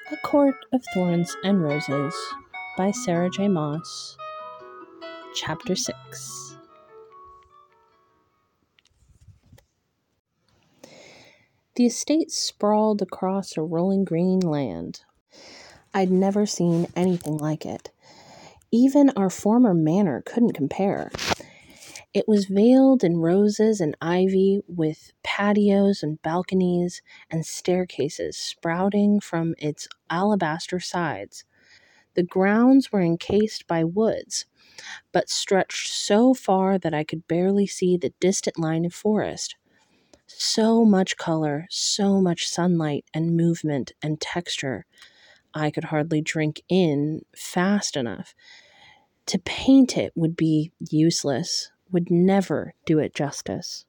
A Court of Thorns and Roses by Sarah J. Maas. Chapter 6. The estate sprawled across a rolling green land. I'd never seen anything like it. Even our former manor couldn't compare. It was veiled in roses and ivy, with patios and balconies and staircases sprouting from its alabaster sides. The grounds were encased by woods, but stretched so far that I could barely see the distant line of forest. So much color, so much sunlight and movement and texture, I could hardly drink in fast enough. To paint it would be useless, would never do it justice.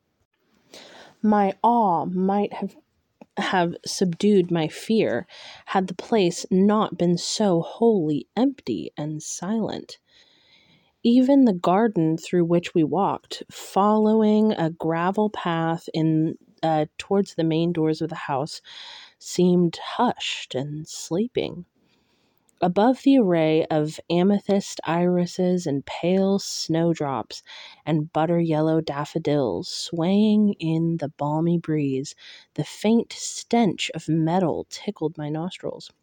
My awe might have subdued my fear had the place not been so wholly empty and silent. Even the garden through which we walked, following a gravel path towards the main doors of the house, seemed hushed and sleeping. Above the array of amethyst irises and pale snowdrops and butter-yellow daffodils swaying in the balmy breeze, the faint stench of metal tickled my nostrils.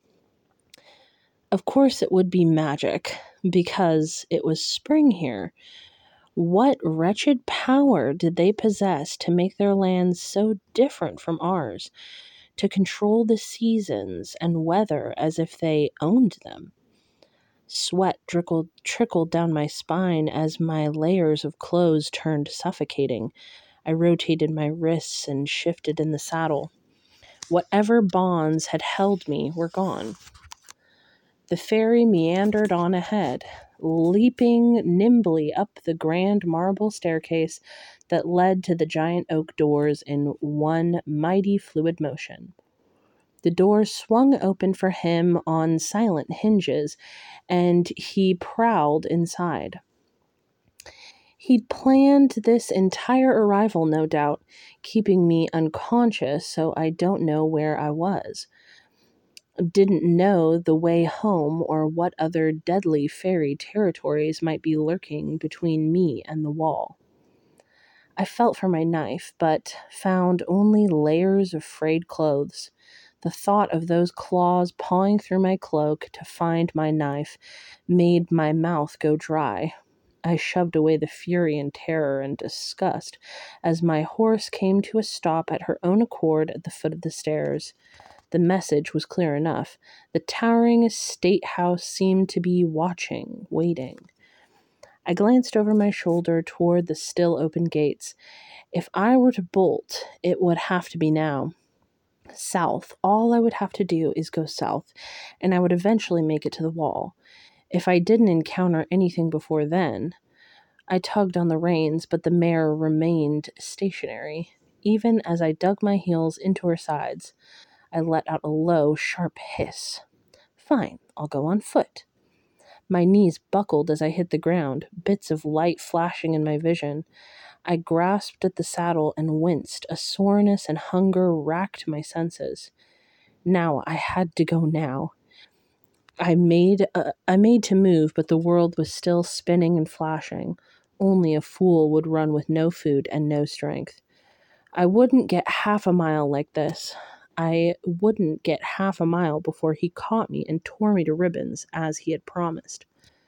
Of course it would be magic, because it was spring here. What wretched power did they possess to make their lands so different from ours, to control the seasons and weather as if they owned them? Sweat trickled down my spine as my layers of clothes turned suffocating. I rotated my wrists and shifted in the saddle. Whatever bonds had held me were gone. The ferry meandered on ahead, leaping nimbly up the grand marble staircase that led to the giant oak doors in one mighty fluid motion. The doors swung open for him on silent hinges, and he prowled inside. He'd planned this entire arrival, no doubt, keeping me unconscious so I don't know where I was. Didn't know the way home or what other deadly fairy territories might be lurking between me and the wall. I felt for my knife, but found only layers of frayed clothes. The thought of those claws pawing through my cloak to find my knife made my mouth go dry. I shoved away the fury and terror and disgust as my horse came to a stop at her own accord at the foot of the stairs. The message was clear enough. The towering estate house seemed to be watching, waiting. I glanced over my shoulder toward the still open gates. If I were to bolt, it would have to be now. South. All I would have to do is go south, and I would eventually make it to the wall. If I didn't encounter anything before then. I tugged on the reins, but the mare remained stationary. Even as I dug my heels into her sides, I let out a low, sharp hiss. Fine, I'll go on foot. My knees buckled as I hit the ground, bits of light flashing in my vision. I grasped at the saddle and winced. A soreness and hunger racked my senses. Now, I had to go now. I made to move, but the world was still spinning and flashing. Only a fool would run with no food and no strength. I wouldn't get half a mile like this. I wouldn't get half a mile before he caught me and tore me to ribbons, as he had promised.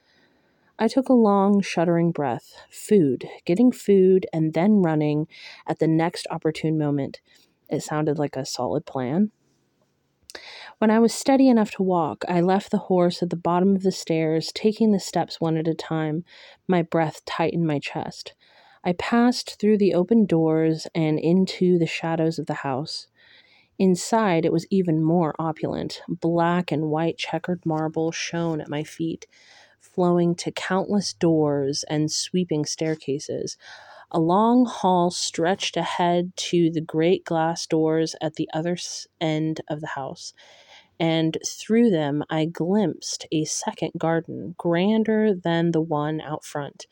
I took a long, shuddering breath. Getting food, and then running at the next opportune moment. It sounded like a solid plan. When I was steady enough to walk, I left the horse at the bottom of the stairs, taking the steps one at a time, my breath tight in my chest. I passed through the open doors and into the shadows of the house. Inside, it was even more opulent. Black and white checkered marble shone at my feet, flowing to countless doors and sweeping staircases. A long hall stretched ahead to the great glass doors at the other end of the house, and through them I glimpsed a second garden, grander than the one out front.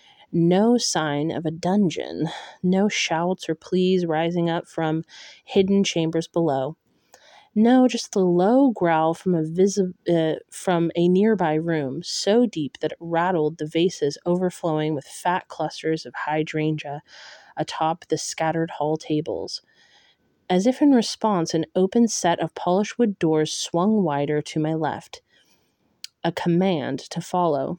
No sign of a dungeon, no shouts or pleas rising up from hidden chambers below. No, just the low growl from a nearby room, so deep that it rattled the vases overflowing with fat clusters of hydrangea atop the scattered hall tables. As if in response, an open set of polished wood doors swung wider to my left, a command to follow.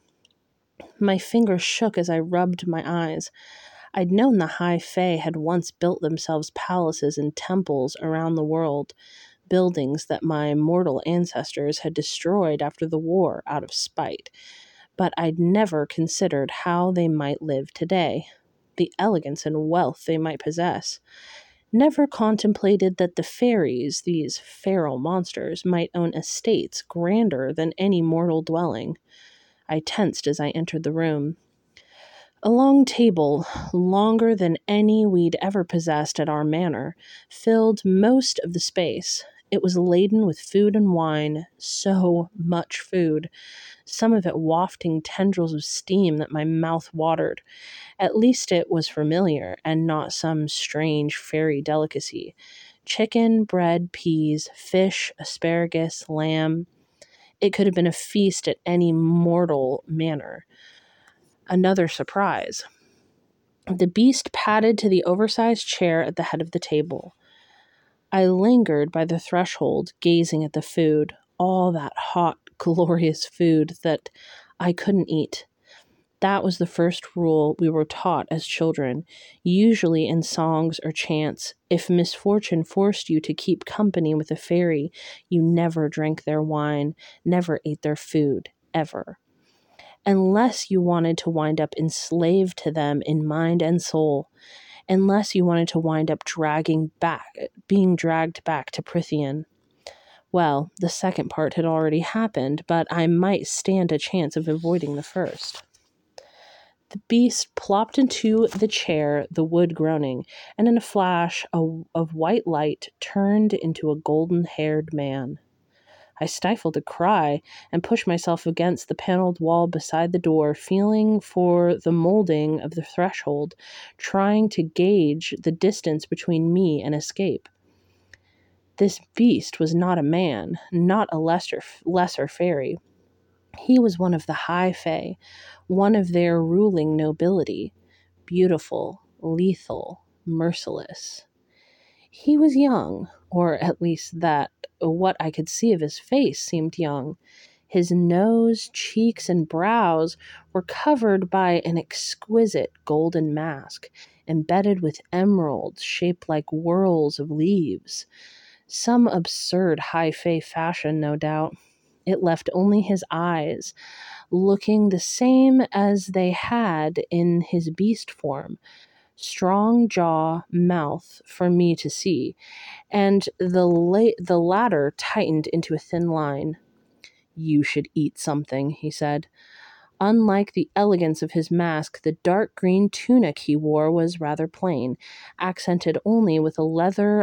My fingers shook as I rubbed my eyes. I'd known the High Fae had once built themselves palaces and temples around the world, buildings that my mortal ancestors had destroyed after the war out of spite, but I'd never considered how they might live today, the elegance and wealth they might possess. Never contemplated that the fairies, these feral monsters, might own estates grander than any mortal dwelling. I tensed as I entered the room. A long table, longer than any we'd ever possessed at our manor, filled most of the space. It was laden with food and wine, so much food, some of it wafting tendrils of steam that my mouth watered. At least it was familiar and not some strange fairy delicacy. Chicken, bread, peas, fish, asparagus, lamb. It could have been a feast at any mortal manor. Another surprise. The beast padded to the oversized chair at the head of the table. I lingered by the threshold, gazing at the food, all that hot, glorious food that I couldn't eat. That was the first rule we were taught as children, usually in songs or chants. If misfortune forced you to keep company with a fairy, you never drank their wine, never ate their food, ever. Unless you wanted to wind up enslaved to them in mind and soul, unless you wanted to wind up being dragged back to Prythian. Well, the second part had already happened, but I might stand a chance of avoiding the first. The beast plopped into the chair, the wood groaning, and in a flash of white light turned into a golden-haired man. I stifled a cry and pushed myself against the paneled wall beside the door, feeling for the molding of the threshold, trying to gauge the distance between me and escape. This beast was not a man, not a lesser fairy. He was one of the High Fae, one of their ruling nobility, beautiful, lethal, merciless. He was young, or at least that what I could see of his face seemed young. His nose, cheeks, and brows were covered by an exquisite golden mask, embedded with emeralds shaped like whorls of leaves. Some absurd High Fae fashion, no doubt. It left only his eyes, looking the same as they had in his beast form. Strong jaw, mouth for me to see, and the latter tightened into a thin line. "You should eat something," he said. Unlike the elegance of his mask, the dark green tunic he wore was rather plain, accented only with a leather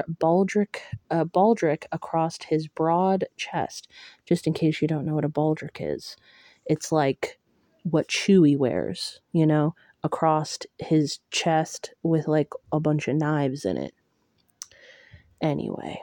baldric across his broad chest. Just in case you don't know what a baldric is, it's like what Chewie wears, across his chest with like a bunch of knives in it. Anyway,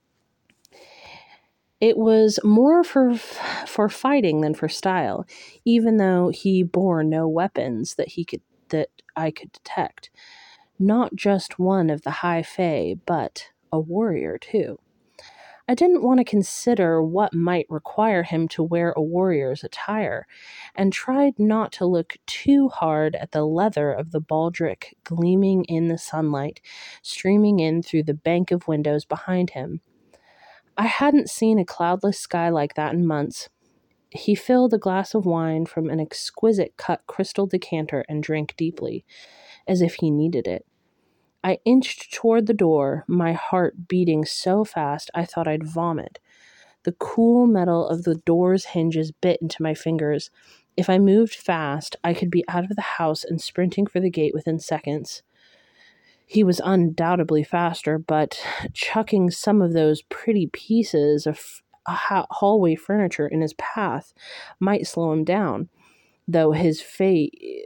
it was more for fighting than for style, even though he bore no weapons that I could detect. Not just one of the High Fae, but a warrior too. I didn't want to consider what might require him to wear a warrior's attire, and tried not to look too hard at the leather of the baldric gleaming in the sunlight, streaming in through the bank of windows behind him. I hadn't seen a cloudless sky like that in months. He filled a glass of wine from an exquisite cut crystal decanter and drank deeply, as if he needed it. I inched toward the door, my heart beating so fast I thought I'd vomit. The cool metal of the door's hinges bit into my fingers. If I moved fast, I could be out of the house and sprinting for the gate within seconds. He was undoubtedly faster, but chucking some of those pretty pieces of hallway furniture in his path might slow him down, though his fey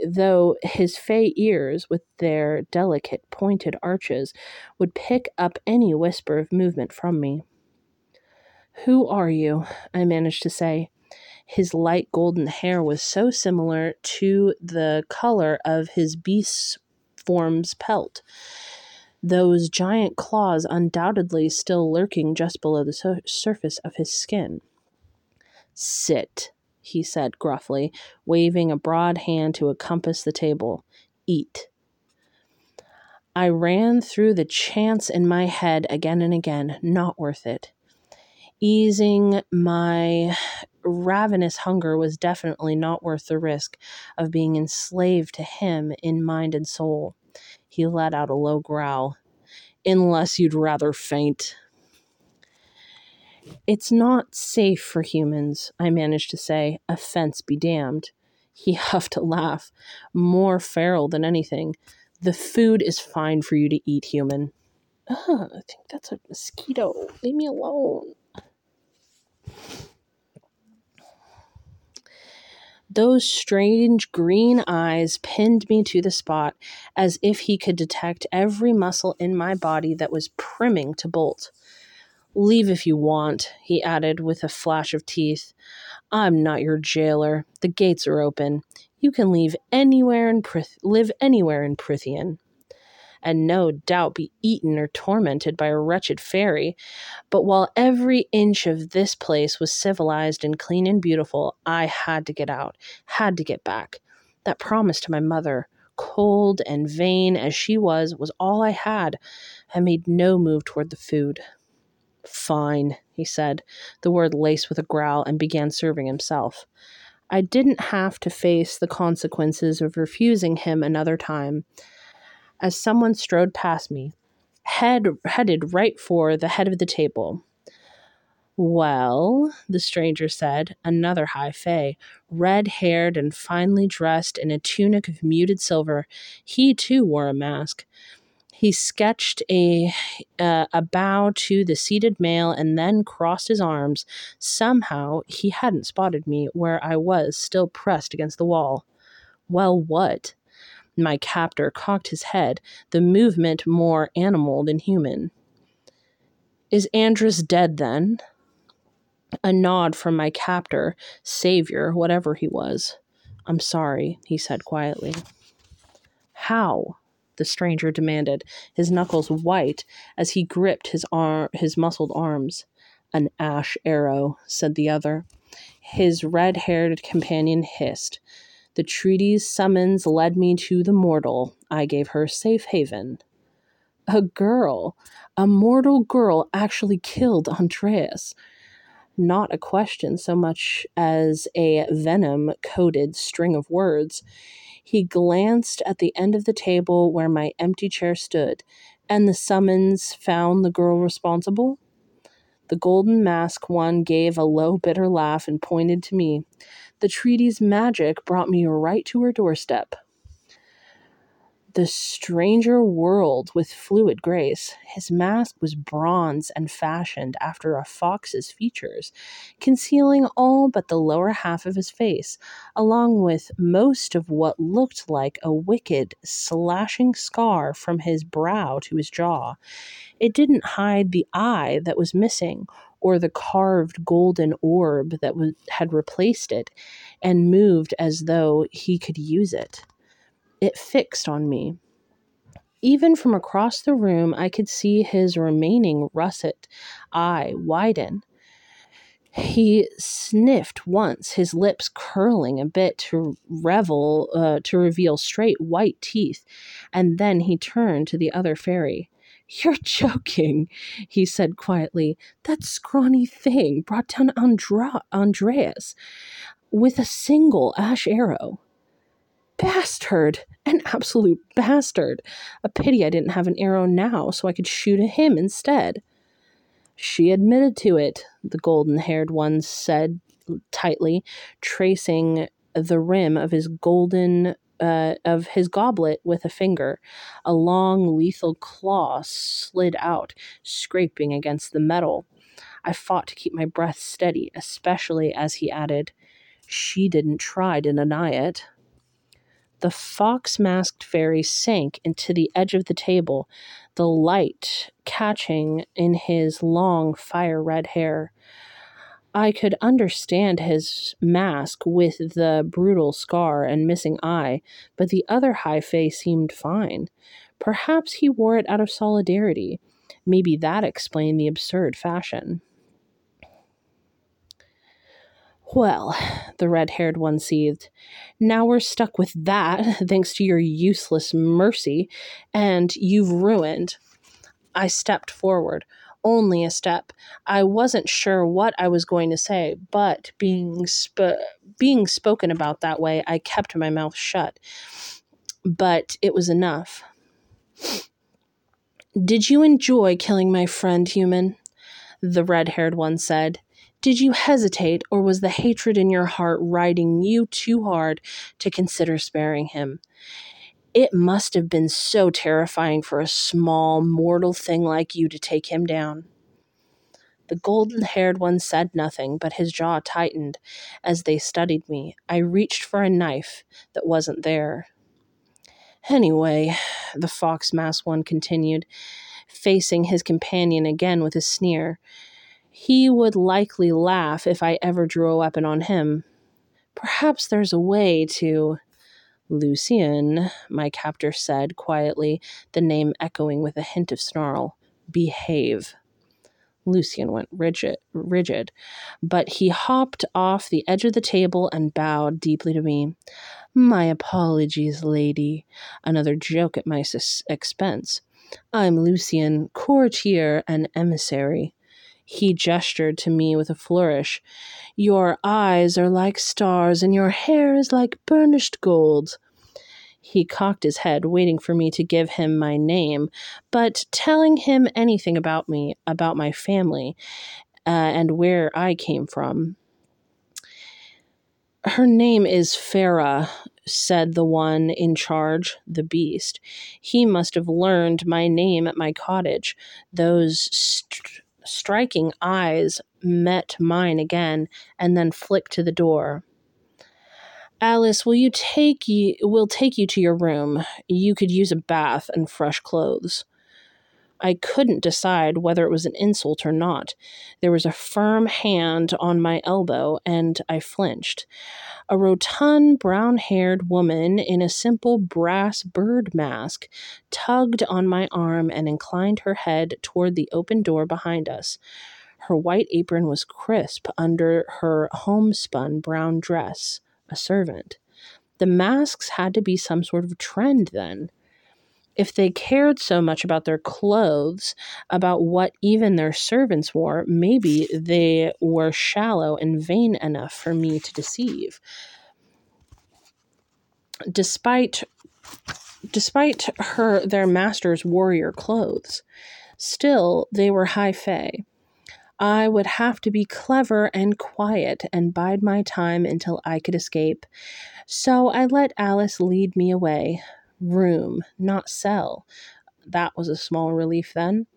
ears, with their delicate pointed arches, would pick up any whisper of movement from me. Who are you? I managed to say. His light golden hair was so similar to the color of his beast's form's pelt, those giant claws undoubtedly still lurking just below the surface of his skin. Sit, he said gruffly, waving a broad hand to encompass the table. Eat. I ran through the chants in my head again and again. Not worth it. Easing my ravenous hunger was definitely not worth the risk of being enslaved to him in mind and soul. He let out a low growl. Unless you'd rather faint. It's not safe for humans, I managed to say. Offense be damned. He huffed a laugh, more feral than anything. The food is fine for you to eat, human. I think that's a mosquito. Leave me alone. Those strange green eyes pinned me to the spot as if he could detect every muscle in my body that was primming to bolt. Leave if you want, he added with a flash of teeth. I'm not your jailer. The gates are open. You can live anywhere in Prithian, and no doubt be eaten or tormented by a wretched fairy. But while every inch of this place was civilized and clean and beautiful, I had to get out, had to get back. That promise to my mother, cold and vain as she was all I had. I made no move toward the food. Fine, he said, the word laced with a growl, and began serving himself. I didn't have to face the consequences of refusing him another time. As someone strode past me, headed right for the head of the table. Well, the stranger said, another high fae, red-haired and finely dressed in a tunic of muted silver. He, too, wore a mask. He sketched a bow to the seated male and then crossed his arms. Somehow, he hadn't spotted me where I was, still pressed against the wall. Well, what? My captor cocked his head, the movement more animal than human. Is Andrus dead, then? A nod from my captor, savior, whatever he was. I'm sorry, he said quietly. How? The stranger demanded, his knuckles white as he gripped his muscled arms. An ash arrow, said the other. His red-haired companion hissed. The treaty's summons led me to the mortal. I gave her safe haven. A girl, a mortal girl actually killed Andreas. Not a question so much as a venom-coated string of words. He glanced at the end of the table where my empty chair stood, and the summons found the girl responsible. The golden mask one gave a low, bitter laugh and pointed to me. The treaty's magic brought me right to her doorstep. The stranger whirled with fluid grace. His mask was bronze and fashioned after a fox's features, concealing all but the lower half of his face, along with most of what looked like a wicked, slashing scar from his brow to his jaw. It didn't hide the eye that was missing, or the carved golden orb that had replaced it, and moved as though he could use it. It fixed on me. Even from across the room, I could see his remaining russet eye widen. He sniffed once, his lips curling a bit to reveal straight white teeth, and then he turned to the other fairy. You're joking, he said quietly. That scrawny thing brought down Andreas with a single ash arrow. Bastard! An absolute bastard! A pity I didn't have an arrow now so I could shoot at him instead. She admitted to it, the golden-haired one said tightly, tracing the rim of his goblet with a finger. A long, lethal claw slid out, scraping against the metal. I fought to keep my breath steady, especially as he added, She didn't try to deny it. The fox-masked fairy sank into the edge of the table, the light catching in his long fire-red hair. I could understand his mask with the brutal scar and missing eye, but the other high face seemed fine. Perhaps he wore it out of solidarity. Maybe that explained the absurd fashion. Well, the red-haired one seethed. Now we're stuck with that, thanks to your useless mercy, and you've ruined. I stepped forward. Only a step. I wasn't sure what I was going to say, but being spoken about that way, I kept my mouth shut. But it was enough. Did you enjoy killing my friend, human? The red-haired one said. Did you hesitate, or was the hatred in your heart riding you too hard to consider sparing him? It must have been so terrifying for a small, mortal thing like you to take him down. The golden-haired one said nothing, but his jaw tightened as they studied me. I reached for a knife that wasn't there. Anyway, the fox-masked one continued, facing his companion again with a sneer. He would likely laugh if I ever drew a weapon on him. Perhaps there's a way to... Lucian, my captor said quietly, the name echoing with a hint of snarl. Behave. Lucian went rigid, but he hopped off the edge of the table and bowed deeply to me. My apologies, lady. Another joke at my expense. I'm Lucian, courtier and emissary. He gestured to me with a flourish. Your eyes are like stars, and your hair is like burnished gold. He cocked his head, waiting for me to give him my name, but telling him anything about me, about my family, and where I came from. Her name is Farah, said the one in charge, the beast. He must have learned my name at my cottage. Those striking eyes met mine again, and then flicked to the door. Alice, we'll take you to your room. You could use a bath and fresh clothes. I couldn't decide whether it was an insult or not. There was a firm hand on my elbow, and I flinched. A rotund, brown-haired woman in a simple brass bird mask tugged on my arm and inclined her head toward the open door behind us. Her white apron was crisp under her homespun brown dress. A servant. The masks had to be some sort of trend then. If they cared so much about their clothes, about what even their servants wore, maybe they were shallow and vain enough for me to deceive. Despite their master's warrior clothes, still they were high fae. I would have to be clever and quiet and bide my time until I could escape. So I let Alice lead me away. Room, not cell. That was a small relief then.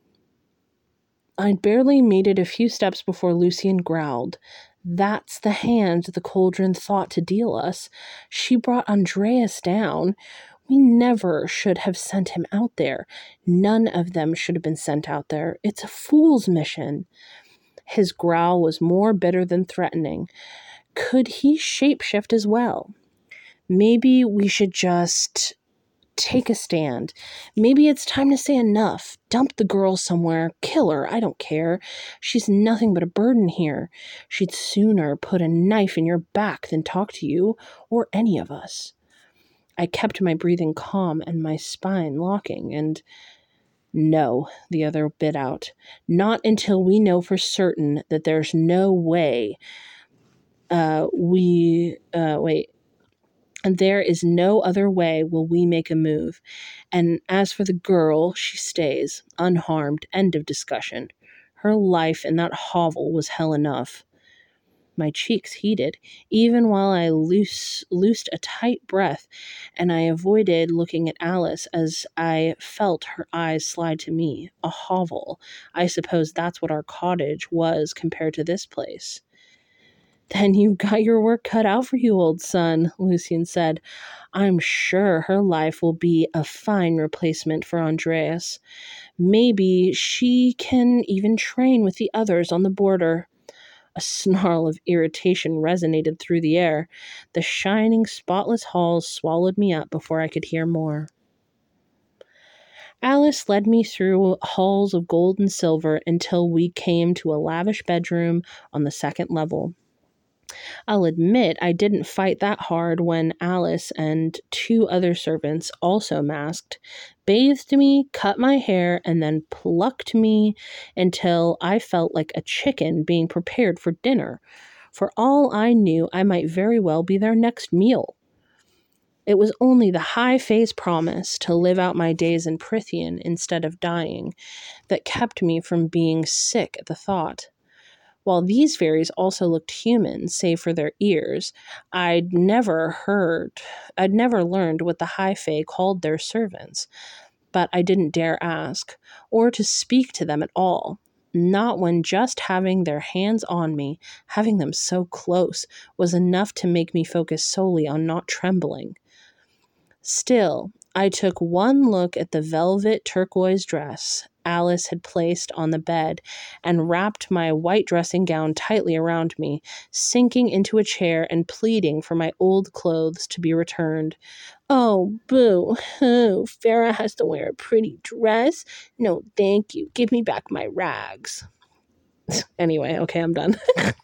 I'd barely made it a few steps before Lucian growled. That's the hand the cauldron thought to deal us. She brought Andreas down. We never should have sent him out there. None of them should have been sent out there. It's a fool's mission. His growl was more bitter than threatening. Could he shapeshift as well? Maybe we should just take a stand. Maybe it's time to say enough. Dump the girl somewhere. Kill her. I don't care. She's nothing but a burden here. She'd sooner put a knife in your back than talk to you or any of us. I kept my breathing calm and my spine locking, and no, the other bit out. Not until we know for certain that there's no way and there is no other way will we make a move. And as for the girl, she stays, unharmed, end of discussion. Her life in that hovel was hell enough. My cheeks heated, even while I loosed a tight breath, and I avoided looking at Alice as I felt her eyes slide to me. A hovel. I suppose that's what our cottage was compared to this place. Then you've got your work cut out for you, old son, Lucian said. I'm sure her life will be a fine replacement for Andreas. Maybe she can even train with the others on the border. A snarl of irritation resonated through the air. The shining, spotless halls swallowed me up before I could hear more. Alice led me through halls of gold and silver until we came to a lavish bedroom on the second level. I'll admit I didn't fight that hard when Alice and two other servants, also masked, bathed me, cut my hair, and then plucked me until I felt like a chicken being prepared for dinner. For all I knew, I might very well be their next meal. It was only the high fae's promise to live out my days in Prythian instead of dying that kept me from being sick at the thought. While these fairies also looked human, save for their ears, I'd never learned what the high fae called their servants, but I didn't dare ask, or to speak to them at all. Not when just having their hands on me, having them so close, was enough to make me focus solely on not trembling. Still, I took one look at the velvet turquoise dress Alice had placed on the bed and wrapped my white dressing gown tightly around me, sinking into a chair and pleading for my old clothes to be returned. Oh, boo-hoo, Farah has to wear a pretty dress? No, thank you. Give me back my rags. Anyway, okay, I'm done.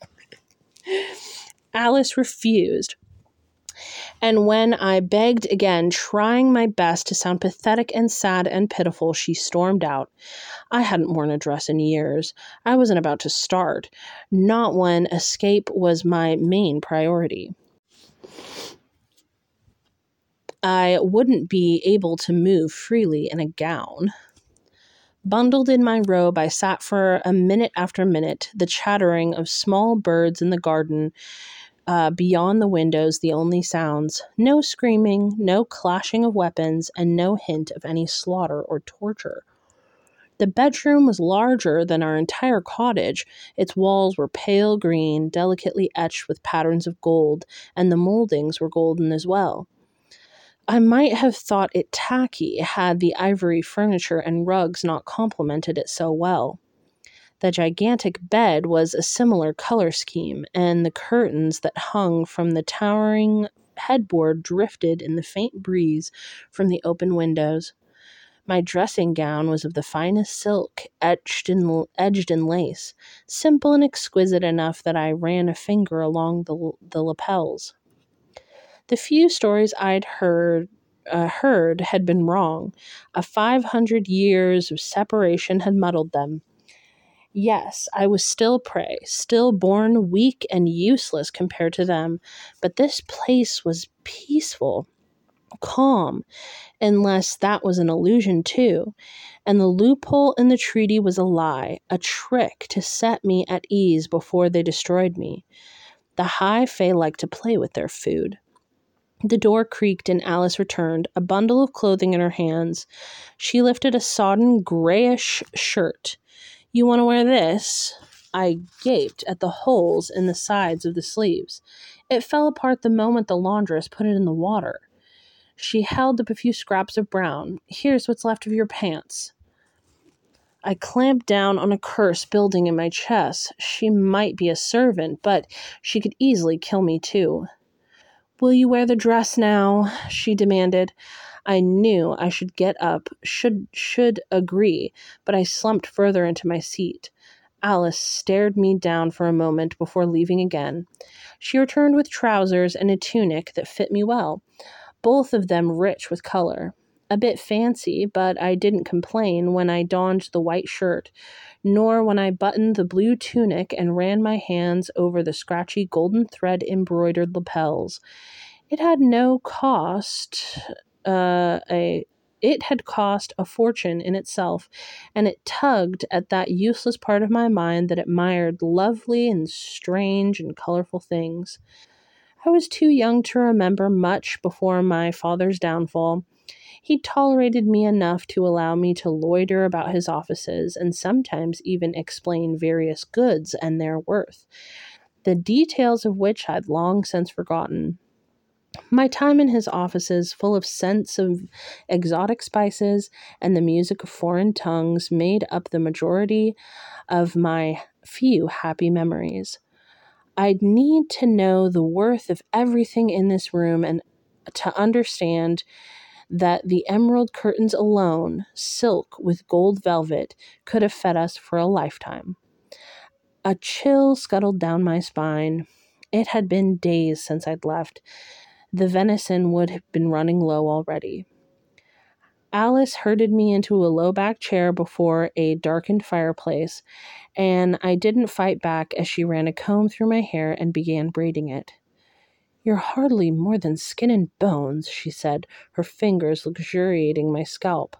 Alice refused. And when I begged again, trying my best to sound pathetic and sad and pitiful, she stormed out. I hadn't worn a dress in years. I wasn't about to start, not when escape was my main priority. I wouldn't be able to move freely in a gown. Bundled in my robe, I sat for a minute after minute, the chattering of small birds in the garden beyond the windows the only sounds. No screaming, no clashing of weapons, and no hint of any slaughter or torture. The bedroom was larger than our entire cottage. Its walls were pale green, delicately etched with patterns of gold, and the moldings were golden as well. I might have thought it tacky had the ivory furniture and rugs not complemented it so well. The gigantic bed was a similar color scheme, and the curtains that hung from the towering headboard drifted in the faint breeze from the open windows. My dressing gown was of the finest silk, edged in lace, simple and exquisite enough that I ran a finger along the lapels. The few stories I'd heard had been wrong. 500 years of separation had muddled them. Yes, I was still prey, still born weak and useless compared to them, but this place was peaceful, calm, unless that was an illusion too, and the loophole in the treaty was a lie, a trick to set me at ease before they destroyed me. The high fae liked to play with their food. The door creaked and Alice returned, a bundle of clothing in her hands. She lifted a sodden grayish shirt. You want to wear this? I gaped at the holes in the sides of the sleeves. It fell apart the moment the laundress put it in the water. She held up a few scraps of brown. Here's what's left of your pants. I clamped down on a curse building in my chest. She might be a servant, but she could easily kill me too. Will you wear the dress now? She demanded. I knew I should get up, should agree, but I slumped further into my seat. Alice stared me down for a moment before leaving again. She returned with trousers and a tunic that fit me well, both of them rich with color. A bit fancy, but I didn't complain when I donned the white shirt, nor when I buttoned the blue tunic and ran my hands over the scratchy golden thread embroidered lapels. It had cost a fortune in itself, and it tugged at that useless part of my mind that admired lovely and strange and colorful things. I was too young to remember much before my father's downfall. He tolerated me enough to allow me to loiter about his offices and sometimes even explain various goods and their worth. the details of which I'd long since forgotten. My time in his offices, full of scents of exotic spices and the music of foreign tongues, made up the majority of my few happy memories. I'd need to know the worth of everything in this room and to understand that the emerald curtains alone, silk with gold velvet, could have fed us for a lifetime. A chill scuttled down my spine. It had been days since I'd left. The venison would have been running low already. Alice herded me into a low-backed chair before a darkened fireplace, and I didn't fight back as she ran a comb through my hair and began braiding it. "You're hardly more than skin and bones," she said, her fingers luxuriating my scalp.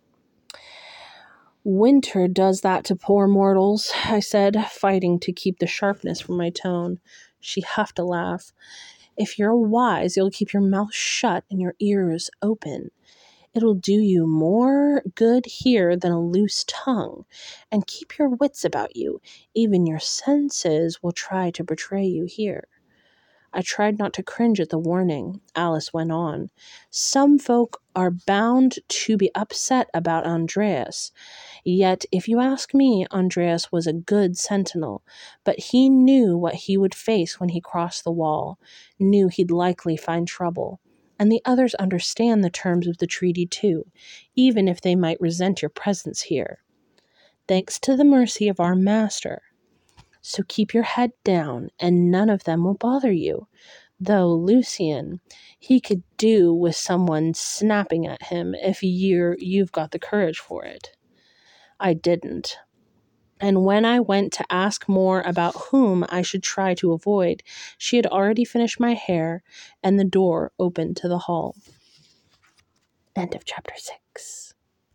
"Winter does that to poor mortals," I said, fighting to keep the sharpness from my tone. She huffed a laugh. "If you're wise, you'll keep your mouth shut and your ears open. It'll do you more good here than a loose tongue. And keep your wits about you. Even your senses will try to betray you here." I tried not to cringe at the warning. Alice went on. "Some folk are bound to be upset about Andreas. Yet, if you ask me, Andreas was a good sentinel, but he knew what he would face when he crossed the wall, knew he'd likely find trouble. And the others understand the terms of the treaty too, even if they might resent your presence here. Thanks to the mercy of our master. So keep your head down, and none of them will bother you. Though Lucian, he could do with someone snapping at him if you've got the courage for it." I didn't. And when I went to ask more about whom I should try to avoid, she had already finished my hair, and the door opened to the hall. End of chapter 6.